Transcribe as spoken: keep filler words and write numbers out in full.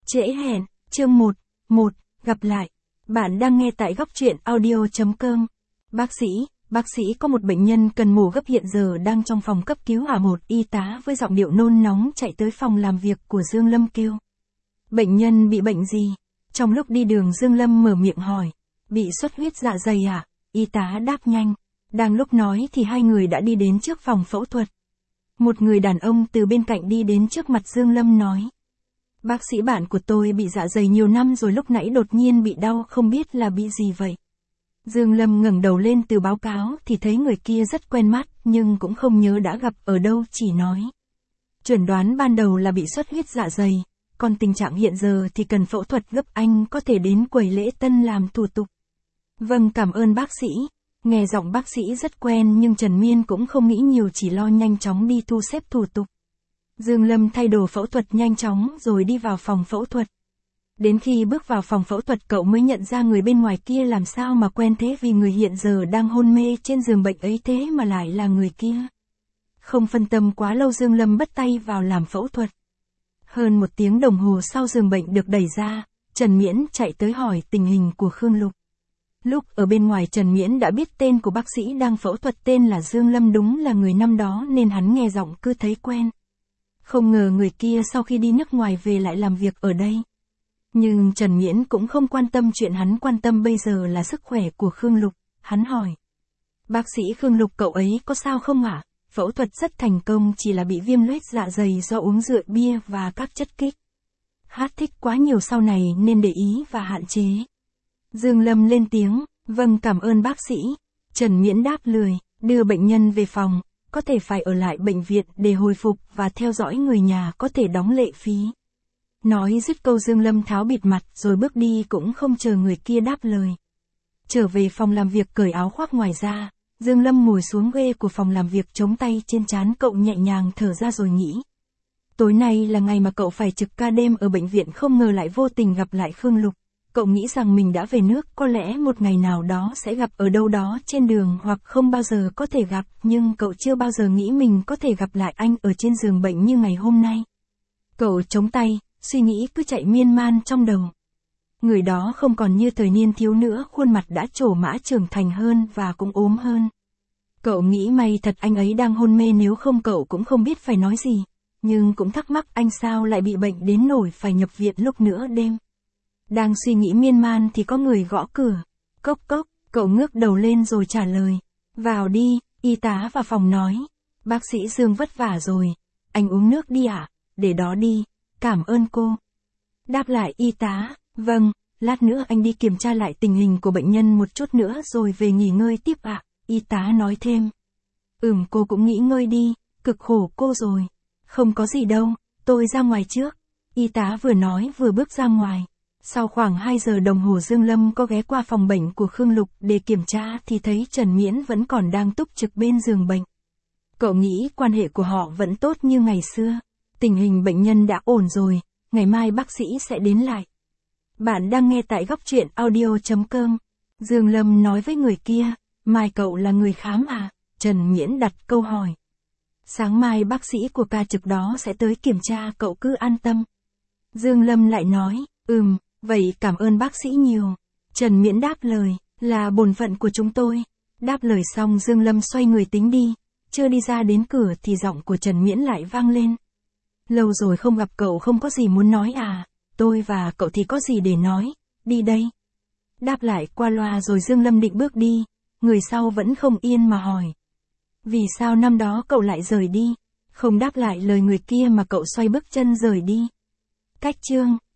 Trễ hẹn, chương một, một, gặp lại. Bạn đang nghe tại góc truyện audio.com. Bác sĩ, bác sĩ có một bệnh nhân cần mổ gấp hiện giờ đang trong phòng cấp cứu à? Một y tá với giọng điệu nôn nóng chạy tới phòng làm việc của Dương Lâm kêu. Bệnh nhân bị bệnh gì? Trong lúc đi đường Dương Lâm mở miệng hỏi. Bị xuất huyết dạ dày à? Y tá đáp nhanh. Đang lúc nói thì hai người đã đi đến trước phòng phẫu thuật. Một người đàn ông từ bên cạnh đi đến trước mặt Dương Lâm nói. Bác sĩ, bạn của tôi bị dạ dày nhiều năm rồi, lúc nãy đột nhiên bị đau, không biết là bị gì vậy. Dương Lâm ngẩng đầu lên từ báo cáo thì thấy người kia rất quen mắt, nhưng cũng không nhớ đã gặp ở đâu, chỉ nói. Chẩn đoán ban đầu là bị xuất huyết dạ dày, còn tình trạng hiện giờ thì cần phẫu thuật gấp, anh có thể đến quầy lễ tân làm thủ tục. Vâng, cảm ơn bác sĩ. Nghe giọng bác sĩ rất quen nhưng Trần Miên cũng không nghĩ nhiều, chỉ lo nhanh chóng đi thu xếp thủ tục. Dương Lâm thay đồ phẫu thuật nhanh chóng rồi đi vào phòng phẫu thuật. Đến khi bước vào phòng phẫu thuật cậu mới nhận ra người bên ngoài kia làm sao mà quen thế, vì người hiện giờ đang hôn mê trên giường bệnh ấy thế mà lại là người kia. Không phân tâm quá lâu, Dương Lâm bắt tay vào làm phẫu thuật. Hơn một tiếng đồng hồ sau giường bệnh được đẩy ra, Trần Miễn chạy tới hỏi tình hình của Khương Lục. Lúc ở bên ngoài Trần Miễn đã biết tên của bác sĩ đang phẫu thuật tên là Dương Lâm, đúng là người năm đó nên hắn nghe giọng cứ thấy quen. Không ngờ người kia sau khi đi nước ngoài về lại làm việc ở đây. Nhưng Trần Miễn cũng không quan tâm, chuyện hắn quan tâm bây giờ là sức khỏe của Khương Lục. Hắn hỏi. Bác sĩ Khương Lục, cậu ấy có sao không ạ? À? Phẫu thuật rất thành công, chỉ là bị viêm loét dạ dày do uống rượu bia và các chất kích hát thích quá nhiều, sau này nên để ý và hạn chế. Dương Lâm lên tiếng. Vâng, cảm ơn bác sĩ. Trần Miễn đáp lười, đưa bệnh nhân về phòng. Có thể phải ở lại bệnh viện để hồi phục và theo dõi người nhà, có thể đóng lệ phí. Nói dứt câu Dương Lâm tháo bịt mặt rồi bước đi, cũng không chờ người kia đáp lời. Trở về phòng làm việc cởi áo khoác ngoài ra, Dương Lâm ngồi xuống ghế của phòng làm việc, chống tay trên trán, cậu nhẹ nhàng thở ra rồi nghĩ. Tối nay là ngày mà cậu phải trực ca đêm ở bệnh viện, không ngờ lại vô tình gặp lại Khương Lục. Cậu nghĩ rằng mình đã về nước, có lẽ một ngày nào đó sẽ gặp ở đâu đó trên đường, hoặc không bao giờ có thể gặp, nhưng cậu chưa bao giờ nghĩ mình có thể gặp lại anh ở trên giường bệnh như ngày hôm nay. Cậu chống tay, suy nghĩ cứ chạy miên man trong đầu. Người đó không còn như thời niên thiếu nữa, khuôn mặt đã trổ mã, trưởng thành hơn và cũng ốm hơn. Cậu nghĩ may thật anh ấy đang hôn mê, nếu không cậu cũng không biết phải nói gì, nhưng cũng thắc mắc anh sao lại bị bệnh đến nỗi phải nhập viện lúc nửa đêm. Đang suy nghĩ miên man thì có người gõ cửa. Cốc cốc, cậu ngước đầu lên rồi trả lời. Vào đi, y tá vào phòng nói. Bác sĩ Dương vất vả rồi. Anh uống nước đi ạ? À? Để đó đi, cảm ơn cô. Đáp lại y tá. Vâng, lát nữa anh đi kiểm tra lại tình hình của bệnh nhân một chút nữa rồi về nghỉ ngơi tiếp ạ. À? Y tá nói thêm. Ừm, cô cũng nghỉ ngơi đi, cực khổ cô rồi. Không có gì đâu, tôi ra ngoài trước. Y tá vừa nói vừa bước ra ngoài. Sau khoảng hai giờ đồng hồ Dương Lâm có ghé qua phòng bệnh của Khương Lục để kiểm tra thì thấy Trần Miễn vẫn còn đang túc trực bên giường bệnh. Cậu nghĩ quan hệ của họ vẫn tốt như ngày xưa. Tình hình bệnh nhân đã ổn rồi, ngày mai bác sĩ sẽ đến lại. Bạn đang nghe tại góc truyện audio.com. Dương Lâm nói với người kia, mai cậu là người khám à? Trần Miễn đặt câu hỏi. Sáng mai bác sĩ của ca trực đó sẽ tới kiểm tra, cậu cứ an tâm. Dương Lâm lại nói, ừm. Vậy cảm ơn bác sĩ nhiều. Trần Miễn đáp lời, là bổn phận của chúng tôi. Đáp lời xong Dương Lâm xoay người tính đi. Chưa đi ra đến cửa thì giọng của Trần Miễn lại vang lên. Lâu rồi không gặp cậu, không có gì muốn nói à? Tôi và cậu thì có gì để nói, đi đây. Đáp lại qua loa rồi Dương Lâm định bước đi. Người sau vẫn không yên mà hỏi. Vì sao năm đó cậu lại rời đi? Không đáp lại lời người kia mà cậu xoay bước chân rời đi. Cách chương